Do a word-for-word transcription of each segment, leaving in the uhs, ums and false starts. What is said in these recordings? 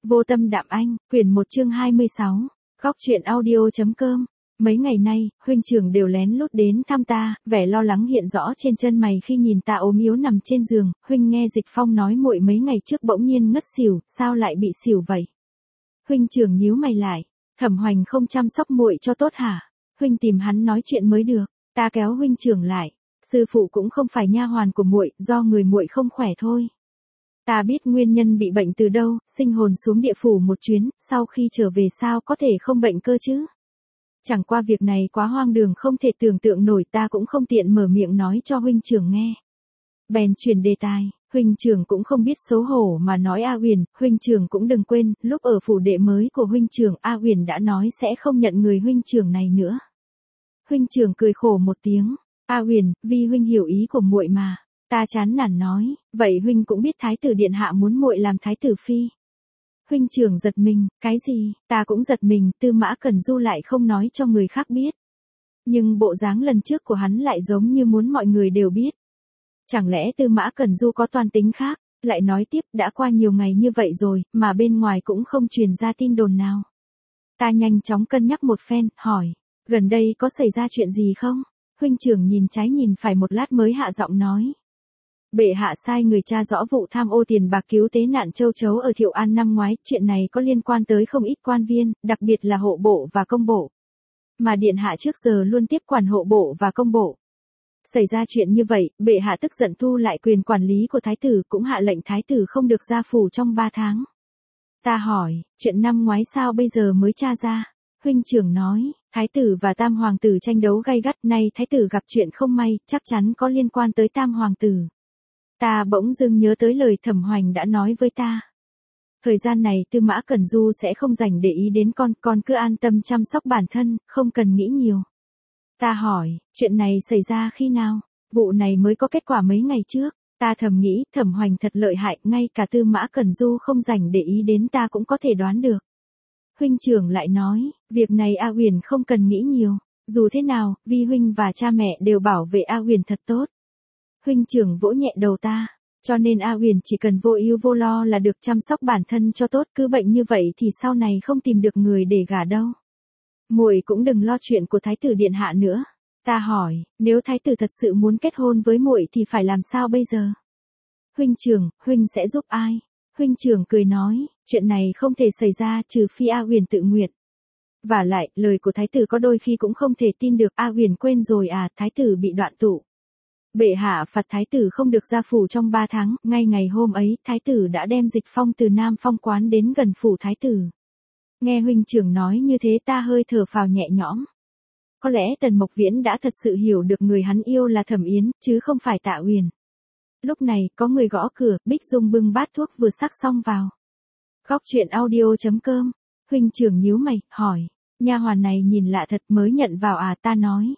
Vô tâm đạm anh, quyển một chương hai mươi sáu, góc truyện audio.com. Mấy ngày nay, huynh trưởng đều lén lút đến thăm ta, vẻ lo lắng hiện rõ trên chân mày khi nhìn ta ốm yếu nằm trên giường. Huynh nghe Dịch Phong nói muội mấy ngày trước bỗng nhiên ngất xỉu, sao lại bị xỉu vậy? Huynh trưởng nhíu mày lại, Thẩm Hoành không chăm sóc muội cho tốt hả? Huynh tìm hắn nói chuyện mới được. Ta kéo huynh trưởng lại, sư phụ cũng không phải nha hoàn của muội, do người muội không khỏe thôi. Ta biết nguyên nhân bị bệnh từ đâu, sinh hồn xuống địa phủ một chuyến, sau khi trở về sao có thể không bệnh cơ chứ? Chẳng qua việc này quá hoang đường không thể tưởng tượng nổi, ta cũng không tiện mở miệng nói cho huynh trưởng nghe. Bèn chuyển đề tài, huynh trưởng cũng không biết xấu hổ mà nói A Uyển, huynh trưởng cũng đừng quên, lúc ở phủ đệ mới của huynh trưởng A Uyển đã nói sẽ không nhận người huynh trưởng này nữa. Huynh trưởng cười khổ một tiếng, A Uyển, vì huynh hiểu ý của muội mà. Ta chán nản nói, vậy huynh cũng biết thái tử điện hạ muốn muội làm thái tử phi. Huynh trưởng giật mình, cái gì? Ta cũng giật mình, Tư Mã Cẩn Du lại không nói cho người khác biết. Nhưng bộ dáng lần trước của hắn lại giống như muốn mọi người đều biết. Chẳng lẽ Tư Mã Cẩn Du có toan tính khác? Lại nói tiếp, đã qua nhiều ngày như vậy rồi, mà bên ngoài cũng không truyền ra tin đồn nào. Ta nhanh chóng cân nhắc một phen, hỏi, gần đây có xảy ra chuyện gì không? Huynh trưởng nhìn trái nhìn phải một lát mới hạ giọng nói. Bệ hạ sai người tra rõ vụ tham ô tiền bạc cứu tế nạn châu chấu ở Thiệu An năm ngoái, chuyện này có liên quan tới không ít quan viên, đặc biệt là hộ bộ và công bộ. Mà điện hạ trước giờ luôn tiếp quản hộ bộ và công bộ. Xảy ra chuyện như vậy, bệ hạ tức giận thu lại quyền quản lý của thái tử, cũng hạ lệnh thái tử không được ra phủ trong ba tháng. Ta hỏi, chuyện năm ngoái sao bây giờ mới tra ra? Huynh trưởng nói, thái tử và tam hoàng tử tranh đấu gay gắt, nay thái tử gặp chuyện không may, chắc chắn có liên quan tới tam hoàng tử. Ta bỗng dưng nhớ tới lời Thẩm Hoành đã nói với ta. Thời gian này Tư Mã Cẩn Du sẽ không dành để ý đến con, con cứ an tâm chăm sóc bản thân, không cần nghĩ nhiều. Ta hỏi, chuyện này xảy ra khi nào? Vụ này mới có kết quả mấy ngày trước. Ta thầm nghĩ, Thẩm Hoành thật lợi hại, ngay cả Tư Mã Cẩn Du không dành để ý đến ta cũng có thể đoán được. Huynh trưởng lại nói, việc này A Uyển không cần nghĩ nhiều. Dù thế nào, Vi huynh và cha mẹ đều bảo vệ A Uyển thật tốt. Huynh trưởng vỗ nhẹ đầu ta, cho nên A Uyển chỉ cần vô ưu vô lo là được, chăm sóc bản thân cho tốt, cứ bệnh như vậy thì sau này không tìm được người để gả đâu. Muội cũng đừng lo chuyện của thái tử điện hạ nữa. Ta hỏi, nếu thái tử thật sự muốn kết hôn với muội thì phải làm sao bây giờ? Huynh trưởng, huynh sẽ giúp ai? Huynh trưởng cười nói, chuyện này không thể xảy ra trừ phi A Uyển tự nguyện. Vả lại, lời của thái tử có đôi khi cũng không thể tin được. A Uyển quên rồi à, thái tử bị đoạn tụ. Bệ hạ phạt thái tử không được ra phủ trong ba tháng, ngay ngày hôm ấy, thái tử đã đem Dịch Phong từ Nam Phong quán đến gần phủ thái tử. Nghe huynh trưởng nói như thế ta hơi thở phào nhẹ nhõm. Có lẽ Tần Mộc Viễn đã thật sự hiểu được người hắn yêu là Thẩm Yến, chứ không phải Tạ Uyển. Lúc này, có người gõ cửa, Bích Dung bưng bát thuốc vừa sắc xong vào. Góc truyện audio.com, huynh trưởng nhíu mày, hỏi, nha hoàn này nhìn lạ thật, mới nhận vào à? Ta nói,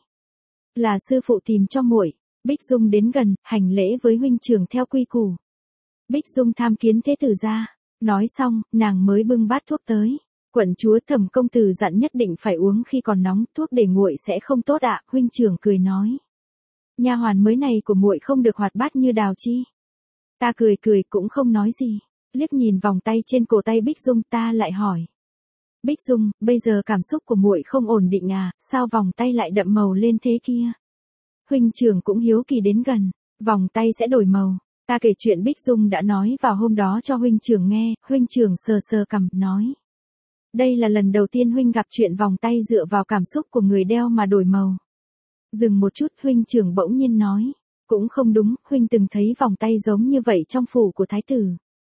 là sư phụ tìm cho muội. Bích Dung đến gần, hành lễ với huynh trưởng theo quy củ. Bích Dung tham kiến thế tử gia. Nói xong, nàng mới bưng bát thuốc tới. Quận chúa Thẩm công tử dặn nhất định phải uống khi còn nóng, thuốc để nguội sẽ không tốt ạ. Huynh trưởng cười nói, nha hoàn mới này của muội không được hoạt bát như Đào Chi. Ta cười cười cũng không nói gì. Liếc nhìn vòng tay trên cổ tay Bích Dung, ta lại hỏi, Bích Dung, bây giờ cảm xúc của muội không ổn định à, sao vòng tay lại đậm màu lên thế kia? Huynh trưởng cũng hiếu kỳ đến gần, vòng tay sẽ đổi màu. Ta kể chuyện Bích Dung đã nói vào hôm đó cho huynh trưởng nghe. Huynh trưởng sờ sờ cằm, nói, đây là lần đầu tiên huynh gặp chuyện vòng tay dựa vào cảm xúc của người đeo mà đổi màu. Dừng một chút, huynh trưởng bỗng nhiên nói, cũng không đúng, huynh từng thấy vòng tay giống như vậy trong phủ của thái tử.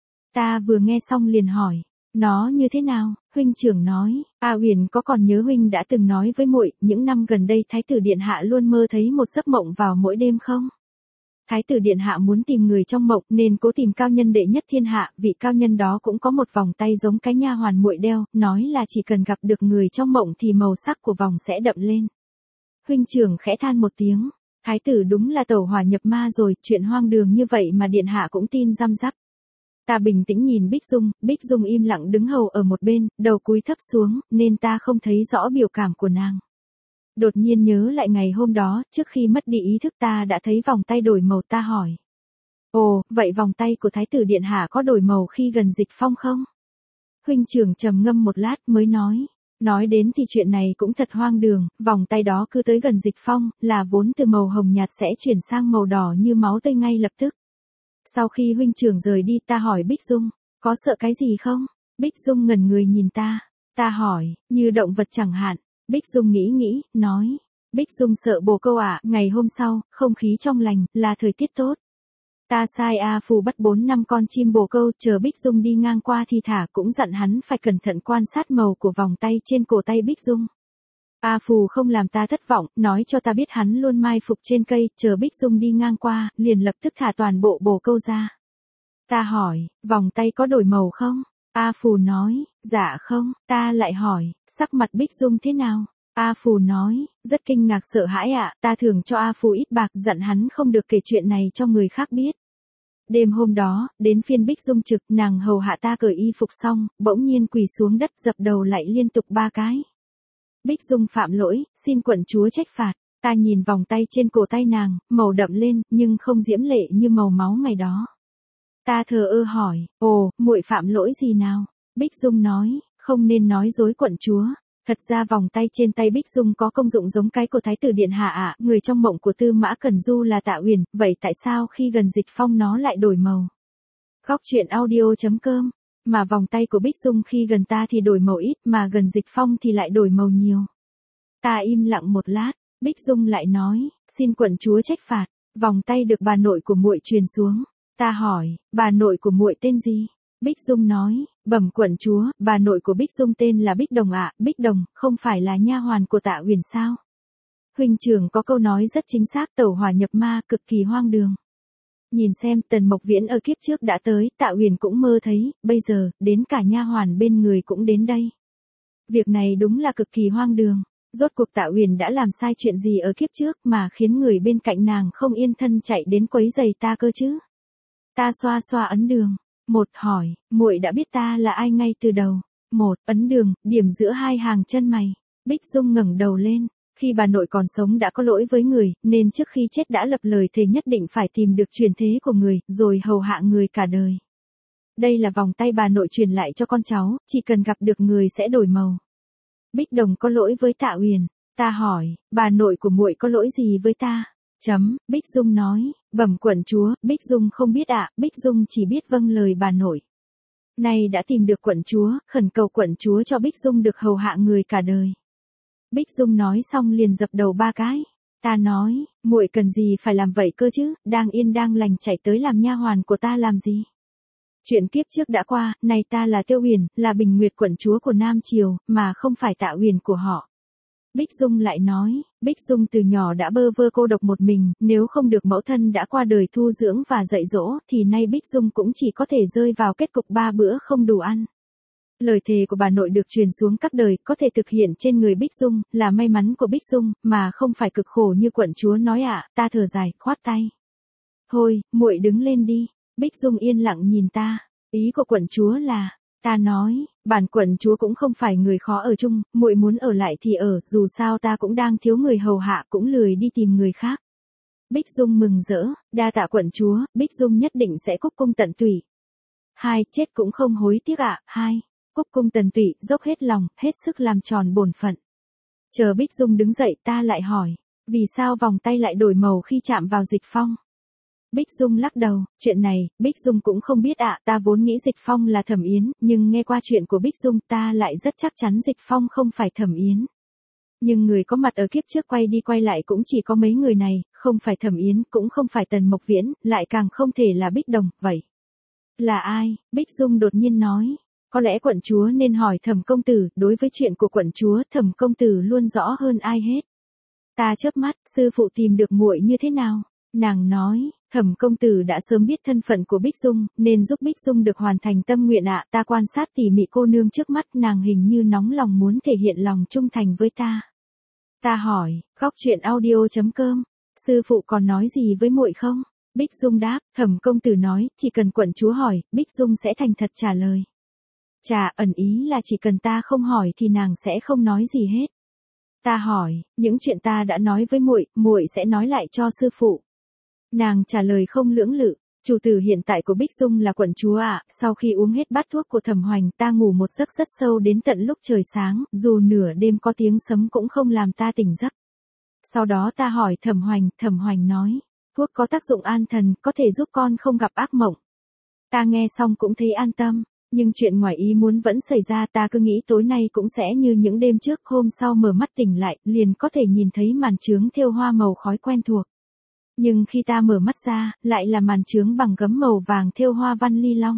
Ta vừa nghe xong liền hỏi, nó như thế nào? Huynh trưởng nói, A Uyển có còn nhớ huynh đã từng nói với muội, những năm gần đây thái tử điện hạ luôn mơ thấy một giấc mộng vào mỗi đêm không? Thái tử điện hạ muốn tìm người trong mộng nên cố tìm cao nhân đệ nhất thiên hạ, vị cao nhân đó cũng có một vòng tay giống cái nha hoàn muội đeo, nói là chỉ cần gặp được người trong mộng thì màu sắc của vòng sẽ đậm lên. Huynh trưởng khẽ than một tiếng, thái tử đúng là tẩu hỏa nhập ma rồi, chuyện hoang đường như vậy mà điện hạ cũng tin răm rắp. Ta bình tĩnh nhìn Bích Dung, Bích Dung im lặng đứng hầu ở một bên, đầu cúi thấp xuống, nên ta không thấy rõ biểu cảm của nàng. Đột nhiên nhớ lại ngày hôm đó, trước khi mất đi ý thức ta đã thấy vòng tay đổi màu. Ta hỏi, ồ, vậy vòng tay của thái tử điện hạ có đổi màu khi gần Dịch Phong không? Huynh trưởng trầm ngâm một lát mới nói. Nói đến thì chuyện này cũng thật hoang đường, vòng tay đó cứ tới gần Dịch Phong, là vốn từ màu hồng nhạt sẽ chuyển sang màu đỏ như máu tươi ngay lập tức. Sau khi huynh trưởng rời đi ta hỏi Bích Dung, có sợ cái gì không? Bích Dung ngẩn người nhìn ta. Ta hỏi, như động vật chẳng hạn. Bích Dung nghĩ nghĩ, nói. Bích Dung sợ bồ câu ạ, ngày hôm sau, không khí trong lành, là thời tiết tốt. Ta sai A Phù bắt bốn năm con chim bồ câu, chờ Bích Dung đi ngang qua thì thả, cũng dặn hắn phải cẩn thận quan sát màu của vòng tay trên cổ tay Bích Dung. A Phù không làm ta thất vọng, nói cho ta biết hắn luôn mai phục trên cây, chờ Bích Dung đi ngang qua, liền lập tức thả toàn bộ bồ câu ra. Ta hỏi, vòng tay có đổi màu không? A Phù nói, dạ không. Ta lại hỏi, sắc mặt Bích Dung thế nào? A Phù nói, rất kinh ngạc sợ hãi ạ, ta thường cho A Phù ít bạc, dặn hắn không được kể chuyện này cho người khác biết. Đêm hôm đó, đến phiên Bích Dung trực, nàng hầu hạ ta cởi y phục xong, bỗng nhiên quỳ xuống đất dập đầu lại liên tục ba cái. Bích Dung phạm lỗi, xin quận chúa trách phạt. Ta nhìn vòng tay trên cổ tay nàng, màu đậm lên, nhưng không diễm lệ như màu máu ngày đó. Ta thờ ơ hỏi, ồ, muội phạm lỗi gì nào? Bích Dung nói, không nên nói dối quận chúa. Thật ra vòng tay trên tay Bích Dung có công dụng giống cái của Thái tử Điện Hạ ạ, người trong mộng của Tư Mã Cẩn Du là Tạ Uyển, vậy tại sao khi gần Dịch Phong nó lại đổi màu? Góc truyện audio chấm com, mà vòng tay của Bích Dung khi gần ta thì đổi màu ít, mà gần Dịch Phong thì lại đổi màu nhiều. Ta im lặng một lát, Bích Dung lại nói, xin quận chúa trách phạt, vòng tay được bà nội của muội truyền xuống. Ta hỏi, bà nội của muội tên gì? Bích Dung nói, bẩm quận chúa, bà nội của Bích Dung tên là Bích Đồng ạ, Bích Đồng, không phải là nha hoàn của Tạ Uyển sao? Huynh trưởng có câu nói rất chính xác, tẩu hỏa nhập ma, cực kỳ hoang đường. Nhìn xem, Tần Mộc Viễn ở kiếp trước đã tới, Tạ Uyển cũng mơ thấy, bây giờ, đến cả nha hoàn bên người cũng đến đây. Việc này đúng là cực kỳ hoang đường. Rốt cuộc Tạ Uyển đã làm sai chuyện gì ở kiếp trước mà khiến người bên cạnh nàng không yên thân chạy đến quấy giày ta cơ chứ? Ta xoa xoa ấn đường. Một hỏi, muội đã biết ta là ai ngay từ đầu. Một, ấn đường, điểm giữa hai hàng chân mày. Bích Dung ngẩng đầu lên. Khi bà nội còn sống đã có lỗi với người, nên trước khi chết đã lập lời thề nhất định phải tìm được truyền thế của người, rồi hầu hạ người cả đời. Đây là vòng tay bà nội truyền lại cho con cháu, chỉ cần gặp được người sẽ đổi màu. Bích Đồng có lỗi với Tạ Uyển. Ta hỏi, bà nội của muội có lỗi gì với ta? Chấm, Bích Dung nói, bẩm quận chúa, Bích Dung không biết ạ, Bích Dung chỉ biết vâng lời bà nội. Nay đã tìm được quận chúa, khẩn cầu quận chúa cho Bích Dung được hầu hạ người cả đời. Bích Dung nói xong liền dập đầu ba cái. Ta nói, muội cần gì phải làm vậy cơ chứ, đang yên đang lành chạy tới làm nha hoàn của ta làm gì? Chuyện kiếp trước đã qua, nay ta là Tiêu Uyển, là Bình Nguyệt quận chúa của Nam Triều, mà không phải Tạ Uyển của họ. Bích Dung lại nói, Bích Dung từ nhỏ đã bơ vơ cô độc một mình, nếu không được mẫu thân đã qua đời thu dưỡng và dạy dỗ, thì nay Bích Dung cũng chỉ có thể rơi vào kết cục ba bữa không đủ ăn. Lời thề của bà nội được truyền xuống các đời, có thể thực hiện trên người Bích Dung, là may mắn của Bích Dung, mà không phải cực khổ như quận chúa nói ạ. Ta thở dài, khoát tay. Thôi, muội đứng lên đi. Bích Dung yên lặng nhìn ta. Ý của quận chúa là, ta nói, bản quận chúa cũng không phải người khó ở chung, muội muốn ở lại thì ở, dù sao ta cũng đang thiếu người hầu hạ, cũng lười đi tìm người khác. Bích Dung mừng rỡ, đa tạ quận chúa, Bích Dung nhất định sẽ cúc cung tận tụy. Hai, chết cũng không hối tiếc ạ. Hai, cúc cung tận tụy, dốc hết lòng, hết sức làm tròn bổn phận. Chờ Bích Dung đứng dậy ta lại hỏi, vì sao vòng tay lại đổi màu khi chạm vào Dịch Phong? Bích Dung lắc đầu, chuyện này, Bích Dung cũng không biết ạ, ta vốn nghĩ Dịch Phong là Thẩm Yến, nhưng nghe qua chuyện của Bích Dung ta lại rất chắc chắn Dịch Phong không phải Thẩm Yến. Nhưng người có mặt ở kiếp trước quay đi quay lại cũng chỉ có mấy người này, không phải Thẩm Yến, cũng không phải Tần Mộc Viễn, lại càng không thể là Bích Đồng, vậy. Là ai? Bích Dung đột nhiên nói. Có lẽ quận chúa nên hỏi Thẩm công tử, đối với chuyện của quận chúa, Thẩm công tử luôn rõ hơn ai hết. Ta chớp mắt, sư phụ tìm được muội như thế nào? Nàng nói, Thẩm công tử đã sớm biết thân phận của Bích Dung, nên giúp Bích Dung được hoàn thành tâm nguyện ạ. Ta quan sát tỉ mỉ cô nương trước mắt, nàng hình như nóng lòng muốn thể hiện lòng trung thành với ta. Ta hỏi, góc truyện audio chấm com, sư phụ còn nói gì với muội không? Bích Dung đáp, Thẩm công tử nói, chỉ cần quận chúa hỏi, Bích Dung sẽ thành thật trả lời. Chà, ẩn ý là chỉ cần ta không hỏi thì nàng sẽ không nói gì hết. Ta hỏi, những chuyện ta đã nói với muội, muội sẽ nói lại cho sư phụ. Nàng trả lời không lưỡng lự, Chủ tử hiện tại của Bích Dung là quận chúa ạ, sau khi uống hết bát thuốc của Thẩm Hoành ta ngủ một giấc rất sâu đến tận lúc trời sáng, dù nửa đêm có tiếng sấm cũng không làm ta tỉnh giấc. Sau đó ta hỏi Thẩm Hoành, Thẩm Hoành nói, thuốc có tác dụng an thần, có thể giúp con không gặp ác mộng. Ta nghe xong cũng thấy an tâm, nhưng chuyện ngoài ý muốn vẫn xảy ra, ta cứ nghĩ tối nay cũng sẽ như những đêm trước, hôm sau mở mắt tỉnh lại, liền có thể nhìn thấy màn chướng thêu hoa màu khói quen thuộc. Nhưng khi ta mở mắt ra, lại là màn chướng bằng gấm màu vàng thêu hoa văn ly long.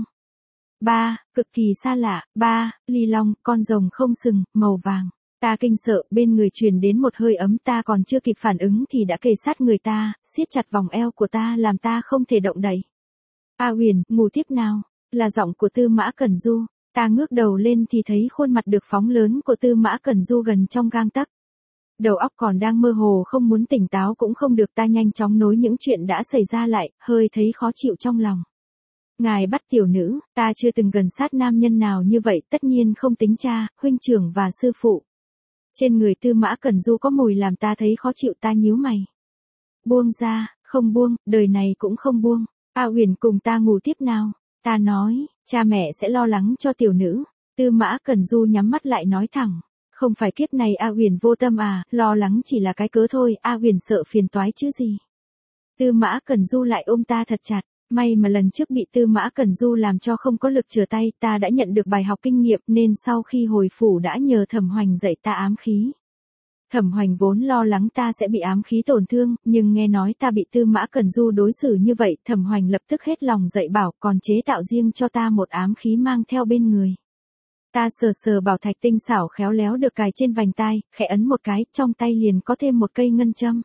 Ba, cực kỳ xa lạ, ba, ly long, con rồng không sừng, màu vàng. Ta kinh sợ, bên người truyền đến một hơi ấm, ta còn chưa kịp phản ứng thì đã kề sát người ta, siết chặt vòng eo của ta làm ta không thể động đậy. A Huyền, ngủ tiếp nào, là giọng của Tư Mã Cẩn Du. Ta ngước đầu lên thì thấy khuôn mặt được phóng lớn của Tư Mã Cẩn Du gần trong gang tấc. Đầu óc còn đang mơ hồ không muốn tỉnh táo cũng không được, ta nhanh chóng nối những chuyện đã xảy ra lại, hơi thấy khó chịu trong lòng. Ngài bắt tiểu nữ, ta chưa từng gần sát nam nhân nào như vậy, tất nhiên không tính cha, huynh trưởng và sư phụ. Trên người Tư Mã Cẩn Du có mùi làm ta thấy khó chịu, ta nhíu mày. Buông ra, không buông, đời này cũng không buông. A Huyền cùng ta ngủ tiếp nào. Ta nói, cha mẹ sẽ lo lắng cho tiểu nữ. Tư Mã Cẩn Du nhắm mắt lại nói thẳng. Không phải kiếp này A Huyền vô tâm à, lo lắng chỉ là cái cớ thôi, A Huyền sợ phiền toái chứ gì. Tư Mã Cẩn Du lại ôm ta thật chặt. May mà lần trước bị Tư Mã Cẩn Du làm cho không có lực trở tay, ta đã nhận được bài học kinh nghiệm nên sau khi hồi phủ đã nhờ Thẩm Hoành dạy ta ám khí. Thẩm Hoành vốn lo lắng ta sẽ bị ám khí tổn thương, nhưng nghe nói ta bị Tư Mã Cẩn Du đối xử như vậy, Thẩm Hoành lập tức hết lòng dạy bảo, còn chế tạo riêng cho ta một ám khí mang theo bên người. Ta sờ sờ bảo thạch tinh xảo khéo léo được cài trên vành tai, khẽ ấn một cái, trong tay liền có thêm một cây ngân châm.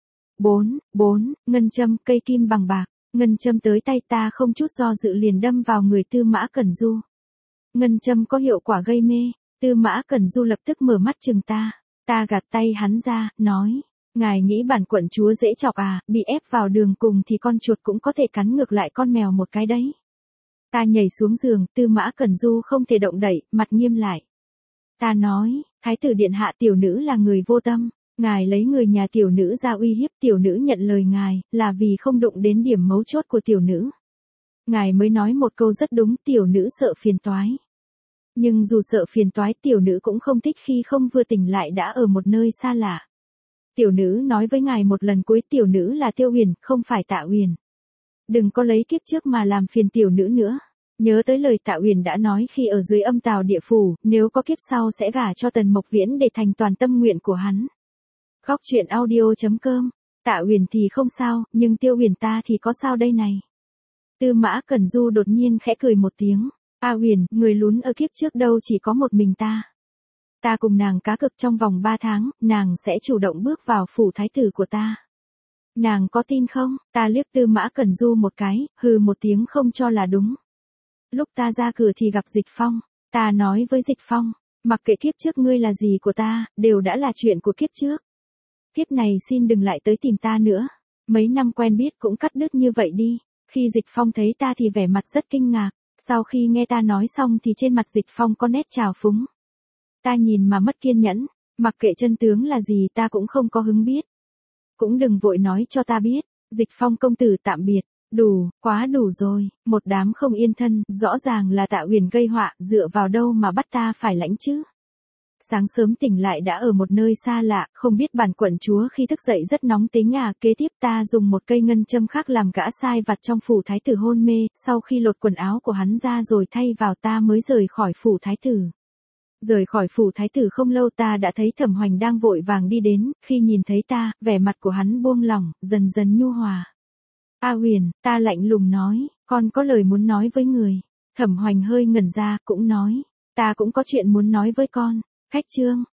Bốn, bốn, ngân châm, cây kim bằng bạc. Ngân châm tới tay ta không chút do dự liền đâm vào người Tư Mã Cẩn Du. Ngân châm có hiệu quả gây mê, Tư Mã Cẩn Du lập tức mở mắt chừng ta. Ta gạt tay hắn ra, nói, ngài nghĩ bản quận chúa dễ chọc à, bị ép vào đường cùng thì con chuột cũng có thể cắn ngược lại con mèo một cái đấy. Ta nhảy xuống giường, Tư Mã Cẩn Du không thể động đậy, mặt nghiêm lại. Ta nói, thái tử điện hạ, tiểu nữ là người vô tâm. Ngài lấy người nhà tiểu nữ ra uy hiếp, tiểu nữ nhận lời ngài, là vì không đụng đến điểm mấu chốt của tiểu nữ. Ngài mới nói một câu rất đúng, tiểu nữ sợ phiền toái. Nhưng dù sợ phiền toái, tiểu nữ cũng không thích khi không vừa tỉnh lại đã ở một nơi xa lạ. Tiểu nữ nói với ngài một lần cuối, tiểu nữ là Tiêu Huyền, không phải Tạ Huyền. Đừng có lấy kiếp trước mà làm phiền tiểu nữ nữa. Nhớ tới lời Tạ Huyền đã nói khi ở dưới âm tào địa phủ, nếu có kiếp sau sẽ gả cho Tần Mộc Viễn để thành toàn tâm nguyện của hắn. Góc truyện audio chấm com. Tạ Huyền thì không sao, nhưng Tiêu Huyền ta thì có sao đây này. Tư Mã Cẩn Du đột nhiên khẽ cười một tiếng. A Huyền, người lún ở kiếp trước đâu chỉ có một mình ta. Ta cùng nàng cá cược trong vòng ba tháng, nàng sẽ chủ động bước vào phủ thái tử của ta. Nàng có tin không? Ta liếc Tư Mã Cẩn Du một cái, hừ một tiếng không cho là đúng. Lúc ta ra cửa thì gặp Dịch Phong. Ta nói với Dịch Phong, mặc kệ kiếp trước ngươi là gì của ta, đều đã là chuyện của kiếp trước. Kiếp này xin đừng lại tới tìm ta nữa. Mấy năm quen biết cũng cắt đứt như vậy đi. Khi Dịch Phong thấy ta thì vẻ mặt rất kinh ngạc. Sau khi nghe ta nói xong thì trên mặt Dịch Phong có nét trào phúng. Ta nhìn mà mất kiên nhẫn. Mặc kệ chân tướng là gì ta cũng không có hứng biết. Cũng đừng vội nói cho ta biết. Dịch Phong công tử tạm biệt. Đủ, quá đủ rồi. Một đám không yên thân. Rõ ràng là Tạ Huyền gây họa. Dựa vào đâu mà bắt ta phải lãnh chứ. Sáng sớm tỉnh lại đã ở một nơi xa lạ, không biết bản quận chúa khi thức dậy rất nóng tính à, kế tiếp ta dùng một cây ngân châm khác làm gã sai vặt trong phủ thái tử hôn mê, sau khi lột quần áo của hắn ra rồi thay vào ta mới rời khỏi phủ thái tử. Rời khỏi phủ thái tử không lâu ta đã thấy Thẩm Hoành đang vội vàng đi đến, khi nhìn thấy ta, vẻ mặt của hắn buông lỏng, dần dần nhu hòa. A Huyền, ta lạnh lùng nói, con có lời muốn nói với người. Thẩm Hoành hơi ngẩn ra, cũng nói, ta cũng có chuyện muốn nói với con. Khách trương,